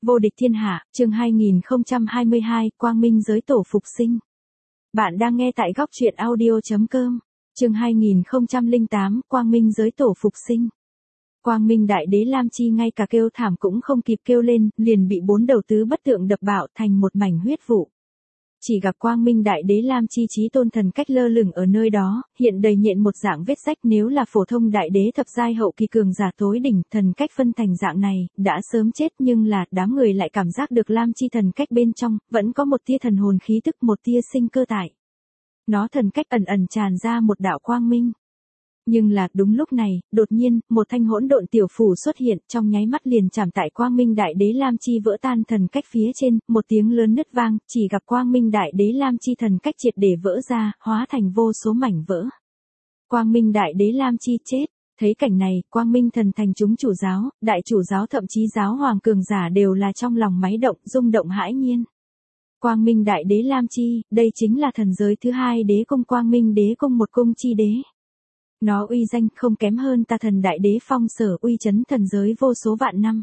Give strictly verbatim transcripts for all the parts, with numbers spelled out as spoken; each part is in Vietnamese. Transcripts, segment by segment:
Vô địch thiên hạ, chương hai nghìn không trăm hai mươi hai, Quang Minh giới tổ phục sinh. Bạn đang nghe tại góc truyện audio chấm com. Chương hai nghìn không trăm lẻ tám, Quang Minh giới tổ phục sinh. Quang Minh đại đế Lam Chi ngay cả kêu thảm cũng không kịp kêu lên, liền bị bốn đầu tứ bất tượng đập bạo thành một mảnh huyết vụ. Chỉ gặp Quang Minh đại đế Lam Chi chí tôn thần cách lơ lửng ở nơi đó, hiện đầy nhện một dạng vết rách, nếu là phổ thông đại đế thập giai hậu kỳ cường giả tối đỉnh, thần cách phân thành dạng này, đã sớm chết, nhưng là, đám người lại cảm giác được Lam Chi thần cách bên trong, vẫn có một tia thần hồn khí tức, một tia sinh cơ tại. Nó thần cách ẩn ẩn tràn ra một đạo quang minh. Nhưng là, đúng lúc này, đột nhiên, một thanh hỗn độn tiểu phủ xuất hiện, trong nháy mắt liền chạm tại Quang Minh đại đế Lam Chi vỡ tan thần cách phía trên, một tiếng lớn nứt vang, chỉ gặp Quang Minh đại đế Lam Chi thần cách triệt để vỡ ra, hóa thành vô số mảnh vỡ. Quang Minh đại đế Lam Chi chết. Thấy cảnh này, Quang Minh thần thành chúng chủ giáo, đại chủ giáo thậm chí giáo hoàng cường giả đều là trong lòng máy động, rung động hãi nhiên. Quang Minh đại đế Lam Chi, đây chính là thần giới thứ hai đế cung Quang Minh đế cung một cung chi đế. Nó uy danh không kém hơn ta thần đại đế phong sở uy chấn thần giới vô số vạn năm.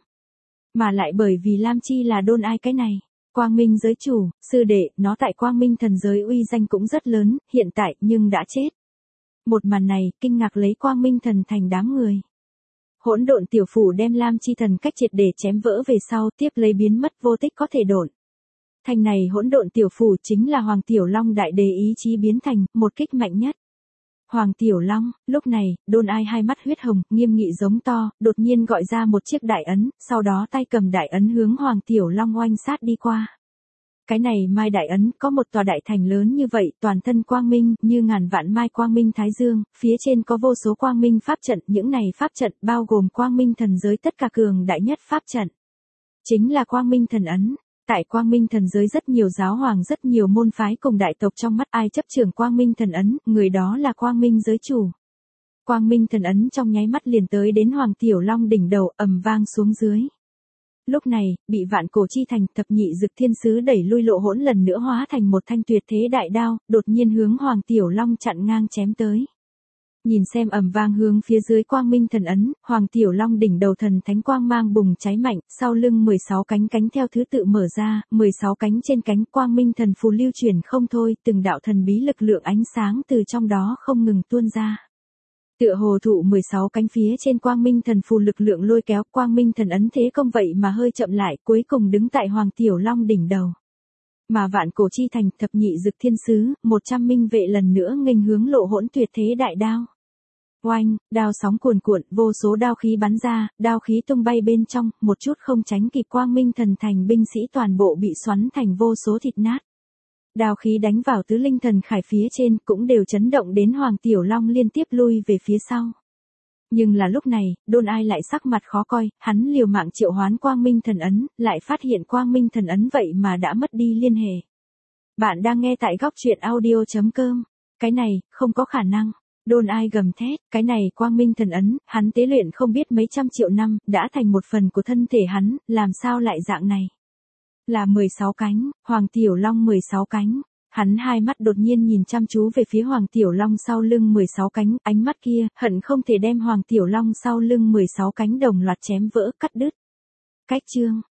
Mà lại bởi vì Lam Chi là đôn ai cái này. Quang Minh giới chủ, sư đệ, nó tại Quang Minh thần giới uy danh cũng rất lớn, hiện tại nhưng đã chết. Một màn này, kinh ngạc lấy Quang Minh thần thành đám người. Hỗn độn tiểu phủ đem Lam Chi thần cách triệt để chém vỡ về sau, tiếp lấy biến mất vô tích có thể độn. Thành này hỗn độn tiểu phủ chính là Hoàng Tiểu Long đại đế ý chí biến thành, một kích mạnh nhất. Hoàng Tiểu Long, lúc này, đôn ai hai mắt huyết hồng, nghiêm nghị giống to, đột nhiên gọi ra một chiếc đại ấn, sau đó tay cầm đại ấn hướng Hoàng Tiểu Long oanh sát đi qua. Cái này mai đại ấn, có một tòa đại thành lớn như vậy, toàn thân quang minh, như ngàn vạn mai quang minh thái dương, phía trên có vô số quang minh pháp trận, những này pháp trận, bao gồm quang minh thần giới tất cả cường đại nhất pháp trận. Chính là quang minh thần ấn. Tại Quang Minh thần giới rất nhiều giáo hoàng, rất nhiều môn phái cùng đại tộc trong mắt ai chấp trưởng Quang Minh thần ấn, người đó là Quang Minh giới chủ. Quang Minh thần ấn trong nháy mắt liền tới đến Hoàng Tiểu Long đỉnh đầu, ầm vang xuống dưới. Lúc này, bị vạn cổ chi thành thập nhị dực thiên sứ đẩy lui lộ hỗn lần nữa hóa thành một thanh tuyệt thế đại đao, đột nhiên hướng Hoàng Tiểu Long chặn ngang chém tới. Nhìn xem ầm vang hướng phía dưới Quang Minh thần ấn, Hoàng Tiểu Long đỉnh đầu thần thánh quang mang bùng cháy mạnh, sau lưng mười sáu cánh cánh theo thứ tự mở ra, mười sáu cánh trên cánh Quang Minh thần phù lưu chuyển không thôi, từng đạo thần bí lực lượng ánh sáng từ trong đó không ngừng tuôn ra. Tựa hồ thụ mười sáu cánh phía trên Quang Minh thần phù lực lượng lôi kéo, Quang Minh thần ấn thế công vậy mà hơi chậm lại, cuối cùng đứng tại Hoàng Tiểu Long đỉnh đầu. Mà vạn cổ chi thành thập nhị dực thiên sứ, một trăm minh vệ lần nữa nghênh hướng lộ hỗn tuyệt thế đại đao. Oanh, đao sóng cuồn cuộn, vô số đao khí bắn ra, đao khí tung bay bên trong, một chút không tránh kịp Quang Minh thần thành binh sĩ toàn bộ bị xoắn thành vô số thịt nát. Đao khí đánh vào tứ linh thần khải phía trên, cũng đều chấn động đến Hoàng Tiểu Long liên tiếp lui về phía sau. Nhưng là lúc này, đôn ai lại sắc mặt khó coi, hắn liều mạng triệu hoán Quang Minh thần ấn, lại phát hiện Quang Minh thần ấn vậy mà đã mất đi liên hệ. Bạn đang nghe tại góc truyện audio chấm com. Cái này, không có khả năng. Đôn ai gầm thét, cái này Quang Minh thần ấn, hắn tế luyện không biết mấy trăm triệu năm, đã thành một phần của thân thể hắn, làm sao lại dạng này? Là mười sáu cánh, Hoàng Tiểu Long mười sáu cánh. Hắn hai mắt đột nhiên nhìn chăm chú về phía Hoàng Tiểu Long sau lưng mười sáu cánh, ánh mắt kia, hận không thể đem Hoàng Tiểu Long sau lưng mười sáu cánh đồng loạt chém vỡ, cắt đứt. Cách chương,